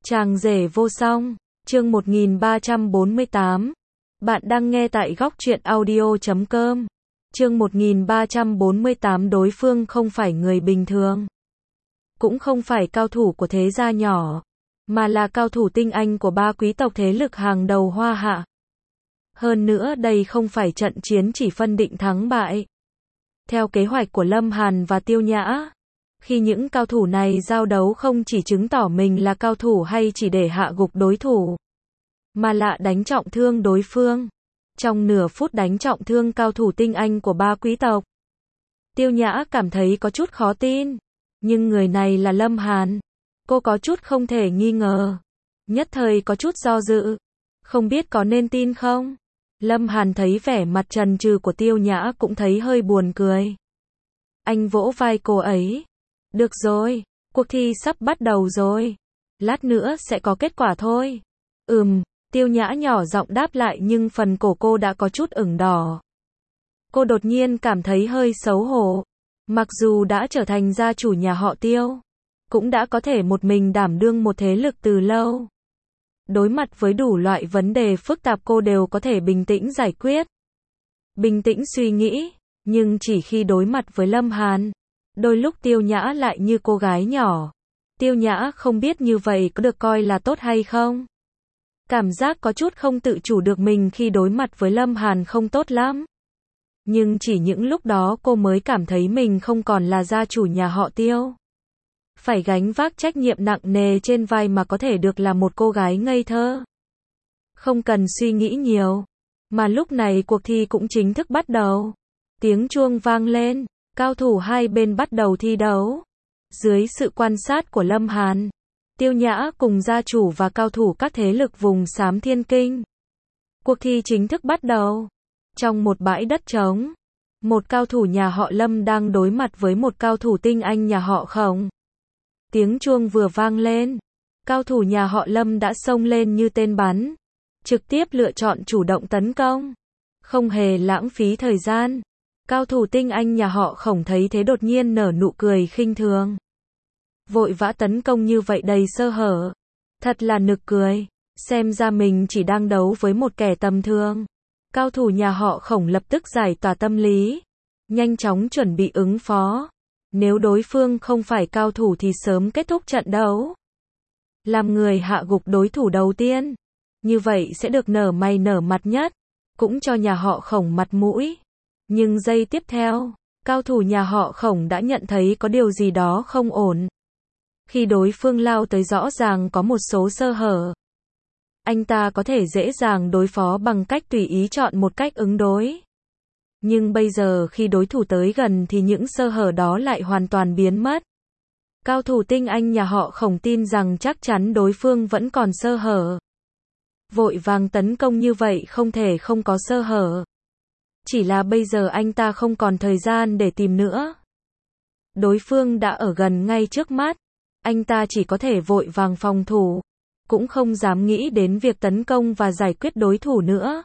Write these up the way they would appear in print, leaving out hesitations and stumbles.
Chàng rể vô song, chương 1348. Bạn đang nghe tại góc truyện audio.com. Chương 1348. Đối phương không phải người bình thường, cũng không phải cao thủ của thế gia nhỏ, mà là cao thủ tinh anh của ba quý tộc thế lực hàng đầu Hoa Hạ. Hơn nữa đây không phải trận chiến chỉ phân định thắng bại. Theo kế hoạch của Lâm Hàn và Tiêu Nhã, khi những cao thủ này giao đấu không chỉ chứng tỏ mình là cao thủ hay chỉ để hạ gục đối thủ, mà là đánh trọng thương đối phương. Trong nửa phút đánh trọng thương cao thủ tinh anh của ba quý tộc, Tiêu Nhã cảm thấy có chút khó tin, nhưng người này là Lâm Hàn. Cô có chút không thể nghi ngờ, nhất thời có chút do dự, không biết có nên tin không. Lâm Hàn thấy vẻ mặt chần chừ của Tiêu Nhã cũng thấy hơi buồn cười. Anh vỗ vai cô ấy. Được rồi, cuộc thi sắp bắt đầu rồi. Lát nữa sẽ có kết quả thôi. Tiêu Nhã nhỏ giọng đáp lại, nhưng phần cổ cô đã có chút ửng đỏ. Cô đột nhiên cảm thấy hơi xấu hổ. Mặc dù đã trở thành gia chủ nhà họ Tiêu, cũng đã có thể một mình đảm đương một thế lực từ lâu. Đối mặt với đủ loại vấn đề phức tạp cô đều có thể bình tĩnh giải quyết, bình tĩnh suy nghĩ, nhưng chỉ khi đối mặt với Lâm Hàn, đôi lúc Tiêu Nhã lại như cô gái nhỏ. Tiêu Nhã không biết như vậy có được coi là tốt hay không. Cảm giác có chút không tự chủ được mình khi đối mặt với Lâm Hàn không tốt lắm. Nhưng chỉ những lúc đó cô mới cảm thấy mình không còn là gia chủ nhà họ Tiêu, phải gánh vác trách nhiệm nặng nề trên vai mà có thể được là một cô gái ngây thơ, không cần suy nghĩ nhiều. Mà lúc này cuộc thi cũng chính thức bắt đầu. Tiếng chuông vang lên, cao thủ hai bên bắt đầu thi đấu. Dưới sự quan sát của Lâm Hàn, Tiêu Nhã cùng gia chủ và cao thủ các thế lực vùng xám Thiên Kinh, cuộc thi chính thức bắt đầu. Trong một bãi đất trống, một cao thủ nhà họ Lâm đang đối mặt với một cao thủ tinh anh nhà họ Khổng. Tiếng chuông vừa vang lên, cao thủ nhà họ Lâm đã xông lên như tên bắn, trực tiếp lựa chọn chủ động tấn công, không hề lãng phí thời gian. Cao thủ tinh anh nhà họ Khổng thấy thế đột nhiên nở nụ cười khinh thường. Vội vã tấn công như vậy đầy sơ hở, thật là nực cười, xem ra mình chỉ đang đấu với một kẻ tầm thường. Cao thủ nhà họ Khổng lập tức giải tỏa tâm lý, nhanh chóng chuẩn bị ứng phó. Nếu đối phương không phải cao thủ thì sớm kết thúc trận đấu, làm người hạ gục đối thủ đầu tiên, như vậy sẽ được nở mày nở mặt nhất, cũng cho nhà họ Khổng mặt mũi. Nhưng giây tiếp theo, cao thủ nhà họ Khổng đã nhận thấy có điều gì đó không ổn. Khi đối phương lao tới rõ ràng có một số sơ hở, anh ta có thể dễ dàng đối phó bằng cách tùy ý chọn một cách ứng đối. Nhưng bây giờ khi đối thủ tới gần thì những sơ hở đó lại hoàn toàn biến mất. Cao thủ tinh anh nhà họ Khổng tin rằng chắc chắn đối phương vẫn còn sơ hở, vội vàng tấn công như vậy không thể không có sơ hở. Chỉ là bây giờ anh ta không còn thời gian để tìm nữa. Đối phương đã ở gần ngay trước mắt, anh ta chỉ có thể vội vàng phòng thủ, cũng không dám nghĩ đến việc tấn công và giải quyết đối thủ nữa.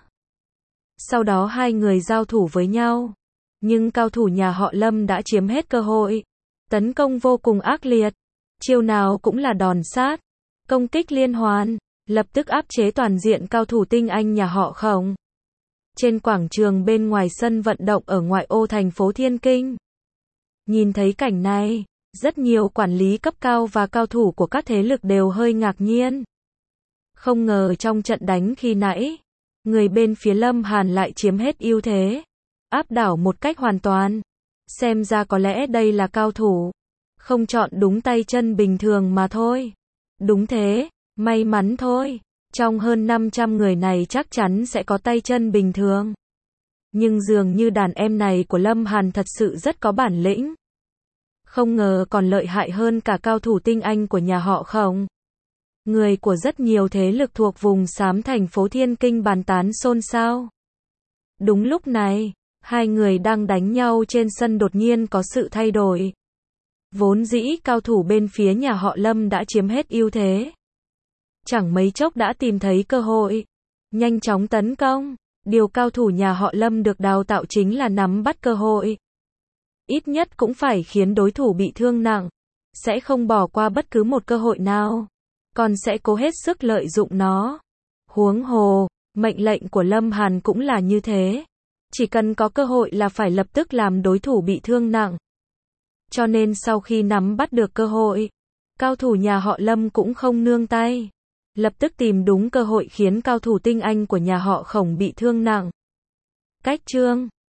Sau đó hai người giao thủ với nhau, nhưng cao thủ nhà họ Lâm đã chiếm hết cơ hội, tấn công vô cùng ác liệt, chiêu nào cũng là đòn sát, công kích liên hoàn, lập tức áp chế toàn diện cao thủ tinh anh nhà họ Khổng. Trên quảng trường bên ngoài sân vận động ở ngoại ô thành phố Thiên Kinh, nhìn thấy cảnh này, rất nhiều quản lý cấp cao và cao thủ của các thế lực đều hơi ngạc nhiên. Không ngờ trong trận đánh khi nãy, người bên phía Lâm Hàn lại chiếm hết ưu thế, áp đảo một cách hoàn toàn. Xem ra có lẽ đây là cao thủ, không chọn đúng tay chân bình thường mà thôi. Đúng thế, may mắn thôi. Trong hơn 500 người này chắc chắn sẽ có tay chân bình thường. Nhưng dường như đàn em này của Lâm Hàn thật sự rất có bản lĩnh. Không ngờ còn lợi hại hơn cả cao thủ tinh anh của nhà họ Khổng. Người của rất nhiều thế lực thuộc vùng xám thành phố Thiên Kinh bàn tán xôn xao. Đúng lúc này, hai người đang đánh nhau trên sân đột nhiên có sự thay đổi. Vốn dĩ cao thủ bên phía nhà họ Lâm đã chiếm hết ưu thế, chẳng mấy chốc đã tìm thấy cơ hội, nhanh chóng tấn công. Điều cao thủ nhà họ Lâm được đào tạo chính là nắm bắt cơ hội. Ít nhất cũng phải khiến đối thủ bị thương nặng, sẽ không bỏ qua bất cứ một cơ hội nào. con sẽ cố hết sức lợi dụng nó. Huống hồ, mệnh lệnh của Lâm Hàn cũng là như thế. Chỉ cần có cơ hội là phải lập tức làm đối thủ bị thương nặng. Cho nên sau khi nắm bắt được cơ hội, cao thủ nhà họ Lâm cũng không nương tay. Lập tức tìm đúng cơ hội khiến cao thủ tinh anh của nhà họ Khổng bị thương nặng. Cách chương